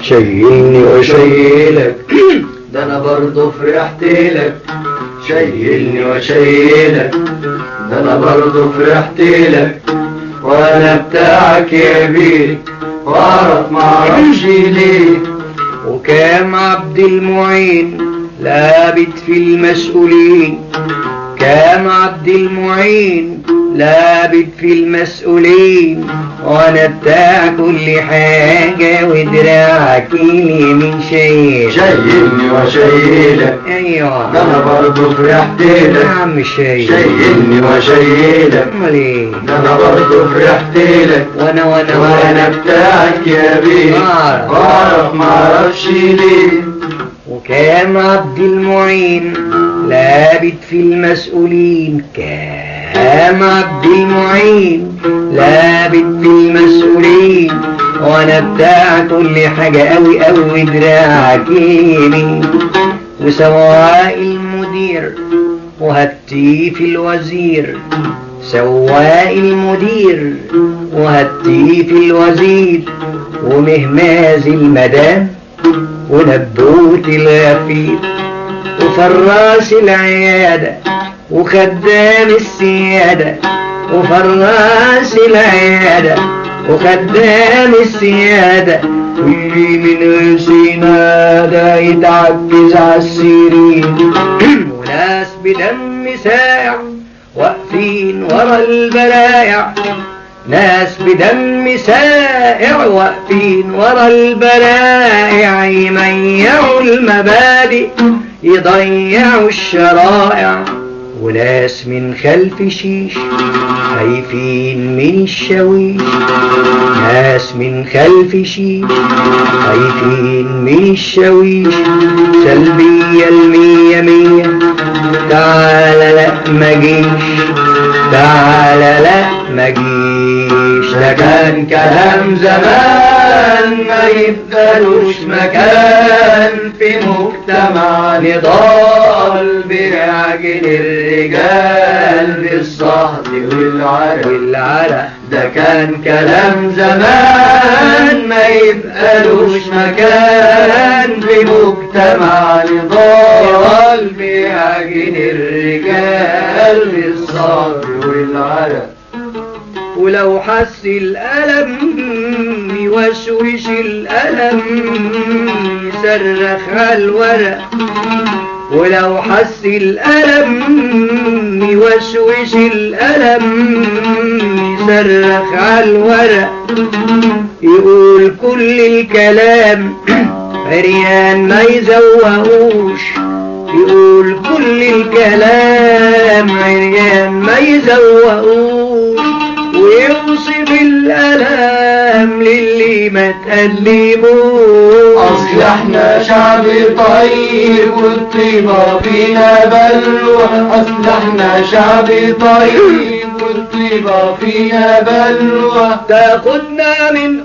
شيلني وشيلك ده انا برضه فرحت لك. شيلني وشيلك ده انا برضه فرحت لك، وانا بتاعك يا بيه واعرف معرفش ليه. وكام عبد المعين لابت في المسؤولين، كام عبد المعين لابت في المسؤولين، وانا بتاع كل حاجة ودراعك اليمين شايل. شيلني وشيلك ايوه ده انا برضه فرحت لك يا عم شايل. شيلني وشيلك امال ايه ده انا برضه فرحت لك، وانا بتاعك يا بيه واعرف معرفش ليه. وكام عبد المعين لابت في المسؤولين، كام عبد المعين لابت في المسؤولين، وانا بتاع كل حاجة قوي قوي دراعك يمين. وسواق المدير وهتيف الوزير، سواق المدير وهتيف الوزير، ومهماز المدام ونبوت الغفير، وفراش العيادة وخدام السيادة، وفراش العيادة وخدام السيادة، واللي من سينادة يتعكز عالسيرين. وناس بدم ساع واقفين ورا البلايع، ناس بدم سائع واقفين ورا البلايع، يميعوا المبادئ يضيعوا الشرائع. وناس من خلف شيش خايفين من الشويش، ناس من خلف شيش خايفين من الشويش. سلبية المية مية تعال لا مجيش، تعال لا مجيش. ده كان كلام زمان ما يبقالوش مكان في مجتمع نضال بيعجن الرجال بالصهد والعرق. ده كان كلام زمان ما يبقالوش مكان في مجتمع نضال بيعجن الرجال بالصهد والعرق. ولو حس الألم يوشوش الألم يصرخ على الورق، ولو حس الألم يوشوش الألم يصرخ على الورق. يقول كل الكلام عريان ما يزوقوش، يقول كل الكلام عريان ما يزوقوش، ويوصف الألام للي ما تقلبوش. أصل احنا شعب طيب والطيبة فينا بلوى، أصل احنا شعب طيب والطيبة فينا بلوى. تاخدنا من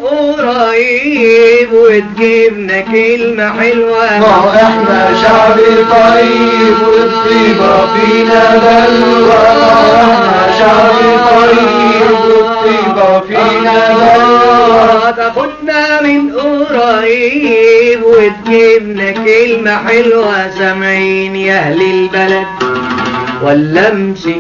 قريب وتجيبنا كلمة حلوة. ما احنا شعب طيب والطيبة فينا بلوى، احنا شعب طيب والطيبة فينا بلوى. تاخدنا من قريب وتجيبنا كلمة حلوة. سامعين يا أهل البلد ولا امسك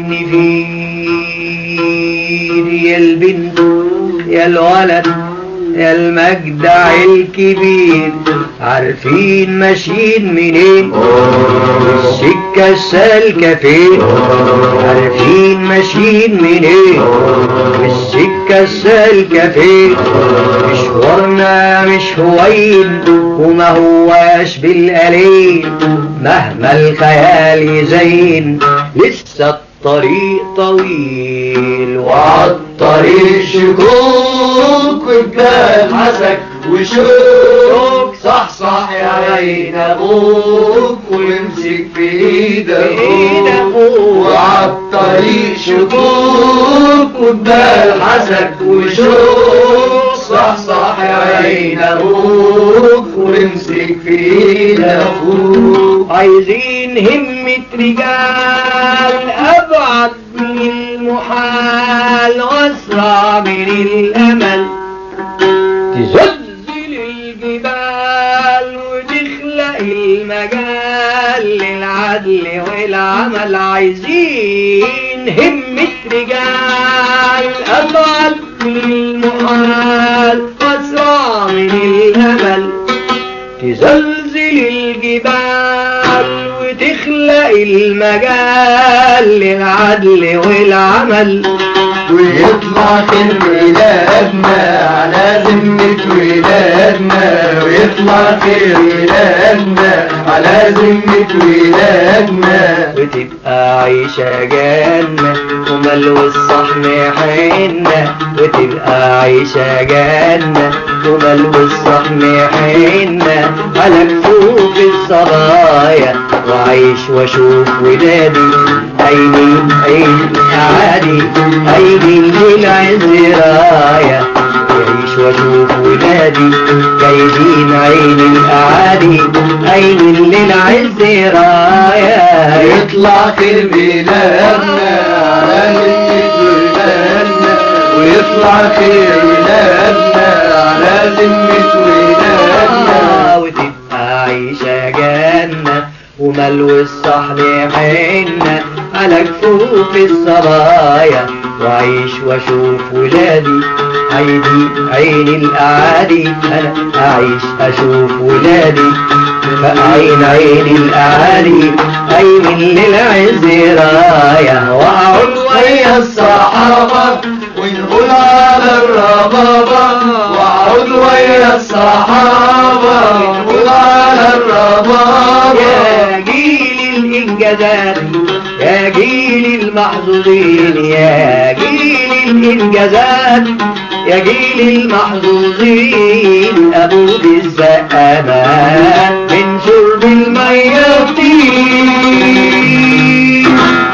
النفير، يا البنت يا الولد يا المجدع الكبير، عارفين ماشيين منين السكة السالكة فين، عارفين ماشيين منين السكة السالكة فين. مشوارنا مش هوين وما هواش بالقليل، مهما الخيال يزين لسه الطريق طويل. وعالطريق شكوك وجبال حسك وشوك، صح صح يا عين ابوك وامسك في ايد ابوك. وعالطريق شكوك وجبال حسك وشوك، صح صح يا عين ابوك وامسك في ايد ابوك. عايزين همة رجال أبعد من المحال وأسرع من الأمل، تزلزل الجبال والعمل عايزين همة رجال أبعد من المحال وأسرع من الأمل تزلزل الجبال وتخلق المجال للعدل والعمل ويطلع خير ولادنا على ذمة ولادنا ويطلع خير ولادنا على ذمة ولادنا وتبقى عيشة جنة وملو الصحن حنة وتبقى عيشة جنة وملو الصحن حنة على كفوف الصبايا وعيش واشوف ولادي عيني عين عادي عيني للعز راية يعيش واشوف ولادي جايبين عين الأعادي عين للعز راية يطلع خير بلادنا على ذمة ولادنا ويطلع خير ولادنا على ذمة ولادنا وتبقى عيشة جنة وملو الصحن حنة على كفوف الصبايا وعيش واشوف ولادي عيني عين الأعادي أنا أعيش أشوف ولادي فعين عين الأعادي عين للعز راية وأقعد ويا الصحابة ونقول على الربابة وأقعد ويا الصحابة ونقول على الربابة يا جيل الإنجازات يا جيل المحظوظين يا جيل الإنجازات يا جيل المحظوظين أبو بالزقامات من شرب المية